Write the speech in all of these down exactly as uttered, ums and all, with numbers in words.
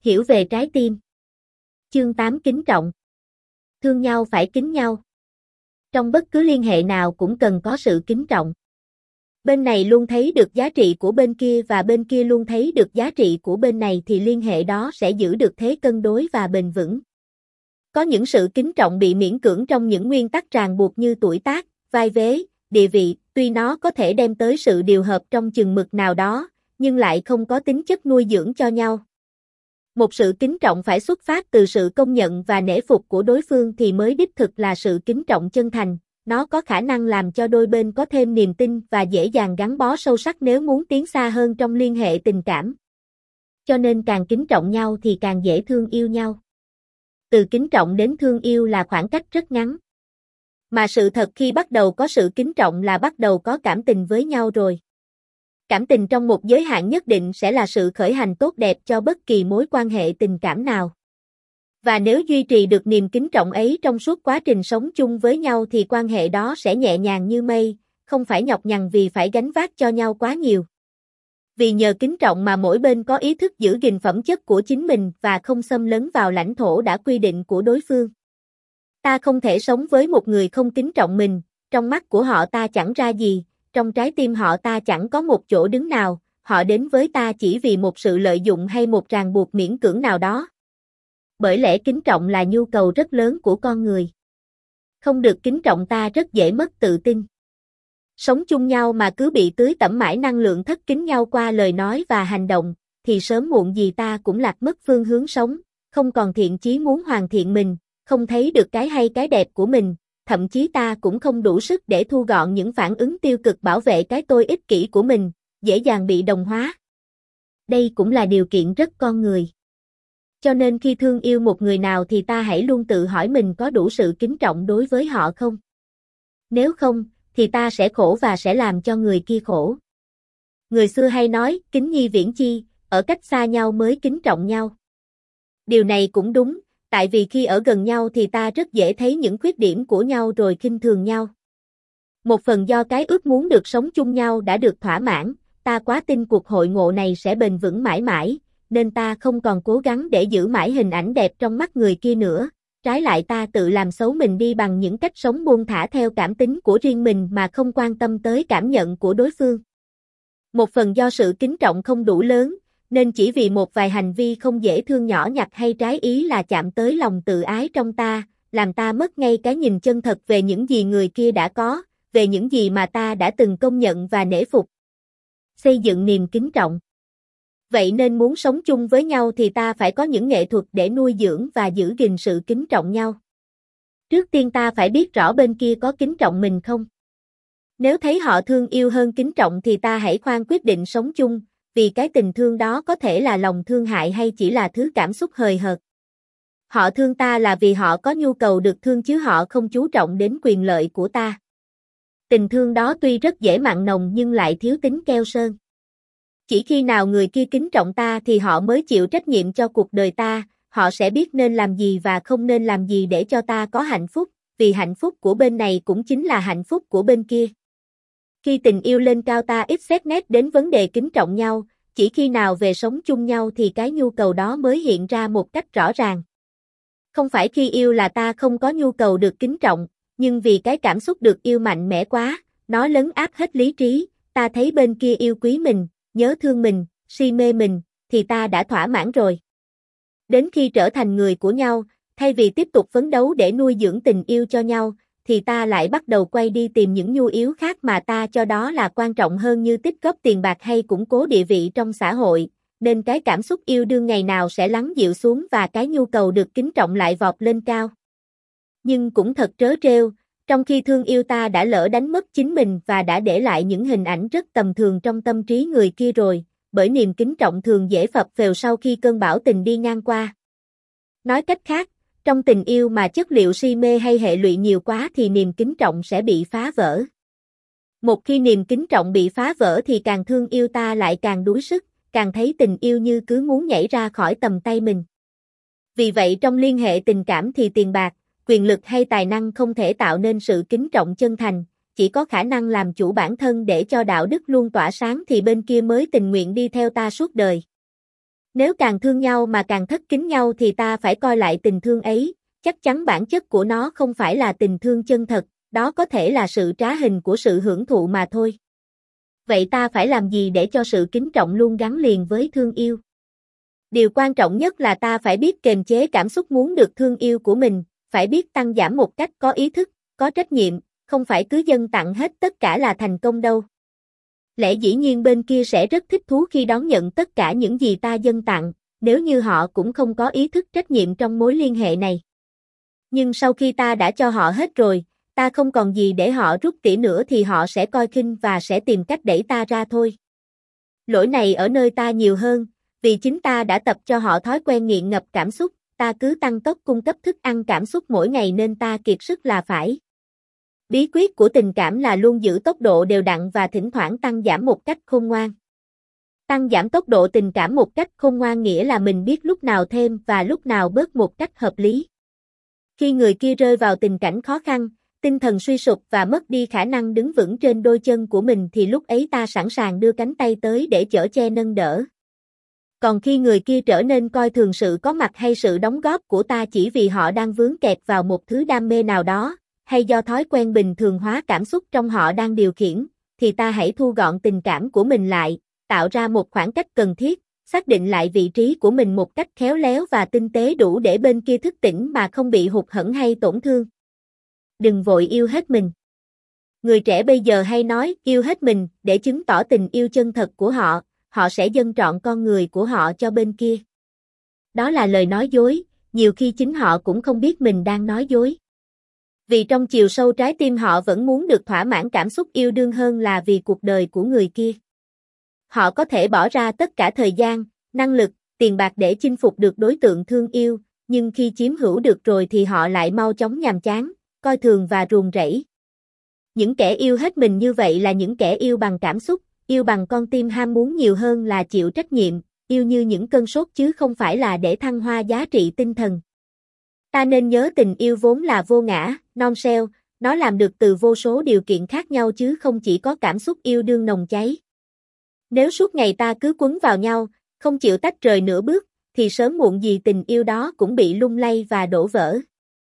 Hiểu về trái tim. Chương tám kính trọng. Thương nhau phải kính nhau. Trong bất cứ liên hệ nào cũng cần có sự kính trọng. Bên này luôn thấy được giá trị của bên kia và bên kia luôn thấy được giá trị của bên này thì liên hệ đó sẽ giữ được thế cân đối và bền vững. Có những sự kính trọng bị miễn cưỡng trong những nguyên tắc ràng buộc như tuổi tác, vai vế, địa vị, tuy nó có thể đem tới sự điều hợp trong chừng mực nào đó, nhưng lại không có tính chất nuôi dưỡng cho nhau. Một sự kính trọng phải xuất phát từ sự công nhận và nể phục của đối phương thì mới đích thực là sự kính trọng chân thành, nó có khả năng làm cho đôi bên có thêm niềm tin và dễ dàng gắn bó sâu sắc nếu muốn tiến xa hơn trong liên hệ tình cảm. Cho nên càng kính trọng nhau thì càng dễ thương yêu nhau. Từ kính trọng đến thương yêu là khoảng cách rất ngắn. Mà sự thật khi bắt đầu có sự kính trọng là bắt đầu có cảm tình với nhau rồi. Cảm tình trong một giới hạn nhất định sẽ là sự khởi hành tốt đẹp cho bất kỳ mối quan hệ tình cảm nào. Và nếu duy trì được niềm kính trọng ấy trong suốt quá trình sống chung với nhau thì quan hệ đó sẽ nhẹ nhàng như mây, không phải nhọc nhằn vì phải gánh vác cho nhau quá nhiều. Vì nhờ kính trọng mà mỗi bên có ý thức giữ gìn phẩm chất của chính mình và không xâm lấn vào lãnh thổ đã quy định của đối phương. Ta không thể sống với một người không kính trọng mình, trong mắt của họ ta chẳng ra gì, trong trái tim họ ta chẳng có một chỗ đứng nào, họ đến với ta chỉ vì một sự lợi dụng hay một ràng buộc miễn cưỡng nào đó. Bởi lẽ kính trọng là nhu cầu rất lớn của con người. Không được kính trọng ta rất dễ mất tự tin. Sống chung nhau mà cứ bị tưới tẩm mãi năng lượng thất kính nhau qua lời nói và hành động, thì sớm muộn gì ta cũng lạc mất phương hướng sống, không còn thiện chí muốn hoàn thiện mình, không thấy được cái hay cái đẹp của mình, thậm chí ta cũng không đủ sức để thu gọn những phản ứng tiêu cực bảo vệ cái tôi ích kỷ của mình, dễ dàng bị đồng hóa. Đây cũng là điều kiện rất con người. Cho nên khi thương yêu một người nào thì ta hãy luôn tự hỏi mình có đủ sự kính trọng đối với họ không? Nếu không, thì ta sẽ khổ và sẽ làm cho người kia khổ. Người xưa hay nói, kính nhi viễn chi, ở cách xa nhau mới kính trọng nhau. Điều này cũng đúng, tại vì khi ở gần nhau thì ta rất dễ thấy những khuyết điểm của nhau rồi khinh thường nhau. Một phần do cái ước muốn được sống chung nhau đã được thỏa mãn, ta quá tin cuộc hội ngộ này sẽ bền vững mãi mãi, nên ta không còn cố gắng để giữ mãi hình ảnh đẹp trong mắt người kia nữa. Trái lại ta tự làm xấu mình đi bằng những cách sống buông thả theo cảm tính của riêng mình mà không quan tâm tới cảm nhận của đối phương. Một phần do sự kính trọng không đủ lớn, nên chỉ vì một vài hành vi không dễ thương nhỏ nhặt hay trái ý là chạm tới lòng tự ái trong ta, làm ta mất ngay cái nhìn chân thật về những gì người kia đã có, về những gì mà ta đã từng công nhận và nể phục. Xây dựng niềm kính trọng. Vậy nên muốn sống chung với nhau thì ta phải có những nghệ thuật để nuôi dưỡng và giữ gìn sự kính trọng nhau. Trước tiên ta phải biết rõ bên kia có kính trọng mình không. Nếu thấy họ thương yêu hơn kính trọng thì ta hãy khoan quyết định sống chung, vì cái tình thương đó có thể là lòng thương hại hay chỉ là thứ cảm xúc hời hợt. Họ thương ta là vì họ có nhu cầu được thương chứ họ không chú trọng đến quyền lợi của ta. Tình thương đó tuy rất dễ mặn nồng nhưng lại thiếu tính keo sơn. Chỉ khi nào người kia kính trọng ta thì họ mới chịu trách nhiệm cho cuộc đời ta, họ sẽ biết nên làm gì và không nên làm gì để cho ta có hạnh phúc, vì hạnh phúc của bên này cũng chính là hạnh phúc của bên kia. Khi tình yêu lên cao ta ít xét nét đến vấn đề kính trọng nhau, chỉ khi nào về sống chung nhau thì cái nhu cầu đó mới hiện ra một cách rõ ràng. Không phải khi yêu là ta không có nhu cầu được kính trọng, nhưng vì cái cảm xúc được yêu mạnh mẽ quá, nó lấn áp hết lý trí, ta thấy bên kia yêu quý mình, nhớ thương mình, si mê mình, thì ta đã thỏa mãn rồi. Đến khi trở thành người của nhau, thay vì tiếp tục phấn đấu để nuôi dưỡng tình yêu cho nhau, thì ta lại bắt đầu quay đi tìm những nhu yếu khác mà ta cho đó là quan trọng hơn như tích góp tiền bạc hay củng cố địa vị trong xã hội, nên cái cảm xúc yêu đương ngày nào sẽ lắng dịu xuống và cái nhu cầu được kính trọng lại vọt lên cao. Nhưng cũng thật trớ trêu, trong khi thương yêu ta đã lỡ đánh mất chính mình và đã để lại những hình ảnh rất tầm thường trong tâm trí người kia rồi, bởi niềm kính trọng thường dễ phập phều sau khi cơn bão tình đi ngang qua. Nói cách khác, trong tình yêu mà chất liệu si mê hay hệ lụy nhiều quá thì niềm kính trọng sẽ bị phá vỡ. Một khi niềm kính trọng bị phá vỡ thì càng thương yêu ta lại càng đuối sức, càng thấy tình yêu như cứ muốn nhảy ra khỏi tầm tay mình. Vì vậy trong liên hệ tình cảm thì tiền bạc, quyền lực hay tài năng không thể tạo nên sự kính trọng chân thành, chỉ có khả năng làm chủ bản thân để cho đạo đức luôn tỏa sáng thì bên kia mới tình nguyện đi theo ta suốt đời. Nếu càng thương nhau mà càng thất kính nhau thì ta phải coi lại tình thương ấy, chắc chắn bản chất của nó không phải là tình thương chân thật, đó có thể là sự trá hình của sự hưởng thụ mà thôi. Vậy ta phải làm gì để cho sự kính trọng luôn gắn liền với thương yêu? Điều quan trọng nhất là ta phải biết kiềm chế cảm xúc muốn được thương yêu của mình, phải biết tăng giảm một cách có ý thức, có trách nhiệm, không phải cứ dâng tặng hết tất cả là thành công đâu. Lẽ dĩ nhiên bên kia sẽ rất thích thú khi đón nhận tất cả những gì ta dâng tặng, nếu như họ cũng không có ý thức trách nhiệm trong mối liên hệ này. Nhưng sau khi ta đã cho họ hết rồi, ta không còn gì để họ rút tỉa nữa thì họ sẽ coi khinh và sẽ tìm cách đẩy ta ra thôi. Lỗi này ở nơi ta nhiều hơn, vì chính ta đã tập cho họ thói quen nghiện ngập cảm xúc, ta cứ tăng tốc cung cấp thức ăn cảm xúc mỗi ngày nên ta kiệt sức là phải. Bí quyết của tình cảm là luôn giữ tốc độ đều đặn và thỉnh thoảng tăng giảm một cách khôn ngoan. Tăng giảm tốc độ tình cảm một cách khôn ngoan nghĩa là mình biết lúc nào thêm và lúc nào bớt một cách hợp lý. Khi người kia rơi vào tình cảnh khó khăn, tinh thần suy sụp và mất đi khả năng đứng vững trên đôi chân của mình thì lúc ấy ta sẵn sàng đưa cánh tay tới để chở che nâng đỡ. Còn khi người kia trở nên coi thường sự có mặt hay sự đóng góp của ta chỉ vì họ đang vướng kẹt vào một thứ đam mê nào đó, hay do thói quen bình thường hóa cảm xúc trong họ đang điều khiển, thì ta hãy thu gọn tình cảm của mình lại, tạo ra một khoảng cách cần thiết, xác định lại vị trí của mình một cách khéo léo và tinh tế đủ để bên kia thức tỉnh mà không bị hụt hẫng hay tổn thương. Đừng vội yêu hết mình. Người trẻ bây giờ hay nói yêu hết mình để chứng tỏ tình yêu chân thật của họ, họ sẽ dâng trọn con người của họ cho bên kia. Đó là lời nói dối, nhiều khi chính họ cũng không biết mình đang nói dối. Vì trong chiều sâu trái tim họ vẫn muốn được thỏa mãn cảm xúc yêu đương hơn là vì cuộc đời của người kia. Họ có thể bỏ ra tất cả thời gian, năng lực, tiền bạc để chinh phục được đối tượng thương yêu, nhưng khi chiếm hữu được rồi thì họ lại mau chóng nhàm chán, coi thường và ruồng rẫy. Những kẻ yêu hết mình như vậy là những kẻ yêu bằng cảm xúc, yêu bằng con tim ham muốn nhiều hơn là chịu trách nhiệm, yêu như những cơn sốt chứ không phải là để thăng hoa giá trị tinh thần. Ta nên nhớ tình yêu vốn là vô ngã, non seo, nó làm được từ vô số điều kiện khác nhau chứ không chỉ có cảm xúc yêu đương nồng cháy. Nếu suốt ngày ta cứ quấn vào nhau, không chịu tách rời nửa bước, thì sớm muộn gì tình yêu đó cũng bị lung lay và đổ vỡ.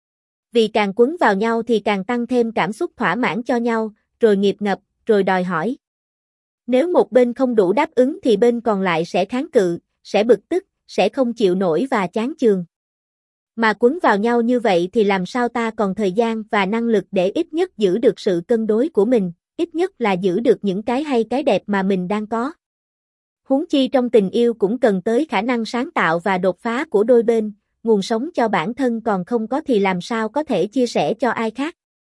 Vì càng quấn vào nhau thì càng tăng thêm cảm xúc thỏa mãn cho nhau, rồi nghiệp ngập, rồi đòi hỏi. Nếu một bên không đủ đáp ứng thì bên còn lại sẽ kháng cự, sẽ bực tức, sẽ không chịu nổi và chán chường. Mà quấn vào nhau như vậy thì làm sao ta còn thời gian và năng lực để ít nhất giữ được sự cân đối của mình, ít nhất là giữ được những cái hay cái đẹp mà mình đang có. Huống chi trong tình yêu cũng cần tới khả năng sáng tạo và đột phá của đôi bên, nguồn sống cho bản thân còn không có thì làm sao có thể chia sẻ cho ai khác.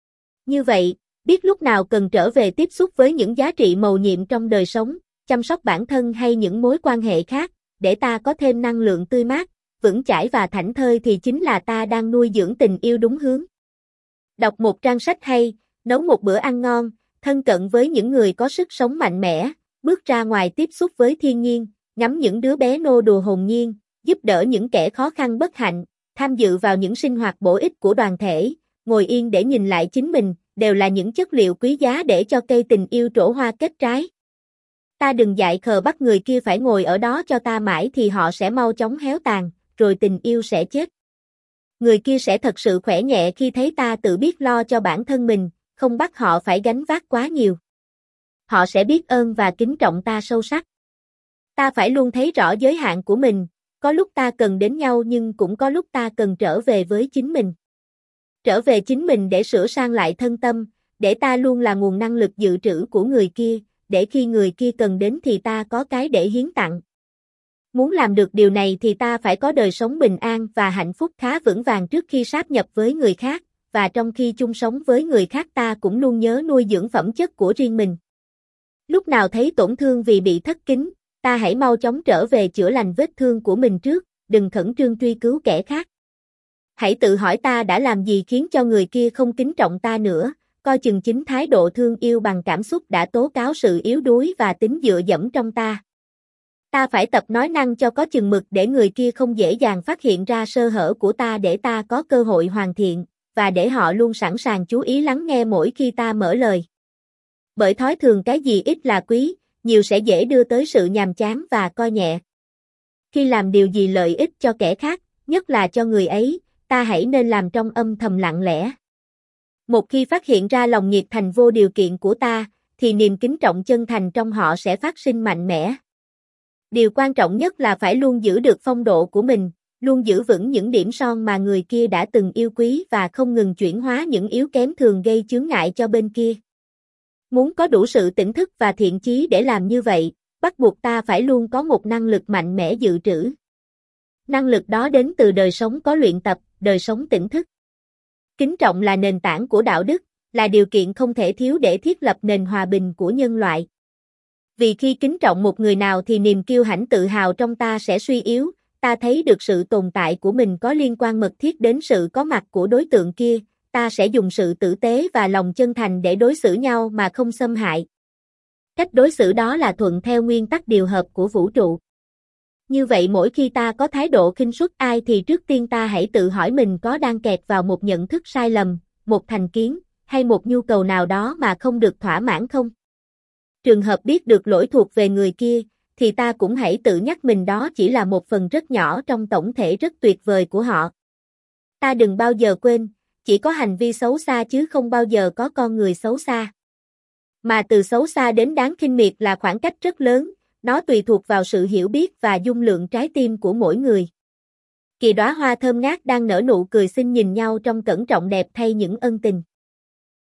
Như vậy, biết lúc nào cần trở về tiếp xúc với những giá trị mầu nhiệm trong đời sống, chăm sóc bản thân hay những mối quan hệ khác, để ta có thêm năng lượng tươi mát, vững chãi và thảnh thơi thì chính là ta đang nuôi dưỡng tình yêu đúng hướng. Đọc một trang sách hay, nấu một bữa ăn ngon, thân cận với những người có sức sống mạnh mẽ, bước ra ngoài tiếp xúc với thiên nhiên, ngắm những đứa bé nô đùa hồn nhiên, giúp đỡ những kẻ khó khăn bất hạnh, tham dự vào những sinh hoạt bổ ích của đoàn thể, ngồi yên để nhìn lại chính mình, đều là những chất liệu quý giá để cho cây tình yêu trổ hoa kết trái. Ta đừng dại khờ bắt người kia phải ngồi ở đó cho ta mãi thì họ sẽ mau chóng héo tàn, rồi tình yêu sẽ chết. Người kia sẽ thật sự khỏe nhẹ khi thấy ta tự biết lo cho bản thân mình, không bắt họ phải gánh vác quá nhiều. Họ sẽ biết ơn và kính trọng ta sâu sắc. Ta phải luôn thấy rõ giới hạn của mình, có lúc ta cần đến nhau nhưng cũng có lúc ta cần trở về với chính mình. Trở về chính mình để sửa sang lại thân tâm, để ta luôn là nguồn năng lực dự trữ của người kia, để khi người kia cần đến thì ta có cái để hiến tặng. Muốn làm được điều này thì ta phải có đời sống bình an và hạnh phúc khá vững vàng trước khi sáp nhập với người khác, và trong khi chung sống với người khác ta cũng luôn nhớ nuôi dưỡng phẩm chất của riêng mình. Lúc nào thấy tổn thương vì bị thất kính, ta hãy mau chóng trở về chữa lành vết thương của mình trước, đừng khẩn trương truy cứu kẻ khác. Hãy tự hỏi ta đã làm gì khiến cho người kia không kính trọng ta nữa, coi chừng chính thái độ thương yêu bằng cảm xúc đã tố cáo sự yếu đuối và tính dựa dẫm trong ta. Ta phải tập nói năng cho có chừng mực để người kia không dễ dàng phát hiện ra sơ hở của ta để ta có cơ hội hoàn thiện, và để họ luôn sẵn sàng chú ý lắng nghe mỗi khi ta mở lời. Bởi thói thường cái gì ít là quý, nhiều sẽ dễ đưa tới sự nhàm chán và coi nhẹ. Khi làm điều gì lợi ích cho kẻ khác, nhất là cho người ấy, ta hãy nên làm trong âm thầm lặng lẽ. Một khi phát hiện ra lòng nhiệt thành vô điều kiện của ta, thì niềm kính trọng chân thành trong họ sẽ phát sinh mạnh mẽ. Điều quan trọng nhất là phải luôn giữ được phong độ của mình, luôn giữ vững những điểm son mà người kia đã từng yêu quý và không ngừng chuyển hóa những yếu kém thường gây chướng ngại cho bên kia. Muốn có đủ sự tỉnh thức và thiện chí để làm như vậy, bắt buộc ta phải luôn có một năng lực mạnh mẽ dự trữ. Năng lực đó đến từ đời sống có luyện tập, đời sống tỉnh thức. Kính trọng là nền tảng của đạo đức, là điều kiện không thể thiếu để thiết lập nền hòa bình của nhân loại. Vì khi kính trọng một người nào thì niềm kiêu hãnh tự hào trong ta sẽ suy yếu, ta thấy được sự tồn tại của mình có liên quan mật thiết đến sự có mặt của đối tượng kia, ta sẽ dùng sự tử tế và lòng chân thành để đối xử nhau mà không xâm hại. Cách đối xử đó là thuận theo nguyên tắc điều hợp của vũ trụ. Như vậy mỗi khi ta có thái độ khinh suất ai thì trước tiên ta hãy tự hỏi mình có đang kẹt vào một nhận thức sai lầm, một thành kiến, hay một nhu cầu nào đó mà không được thỏa mãn không? Trường hợp biết được lỗi thuộc về người kia, thì ta cũng hãy tự nhắc mình đó chỉ là một phần rất nhỏ trong tổng thể rất tuyệt vời của họ. Ta đừng bao giờ quên, chỉ có hành vi xấu xa chứ không bao giờ có con người xấu xa. Mà từ xấu xa đến đáng khinh miệt là khoảng cách rất lớn, nó tùy thuộc vào sự hiểu biết và dung lượng trái tim của mỗi người. Kỳ đóa hoa thơm ngát đang nở nụ cười xinh nhìn nhau trong cẩn trọng đẹp thay những ân tình.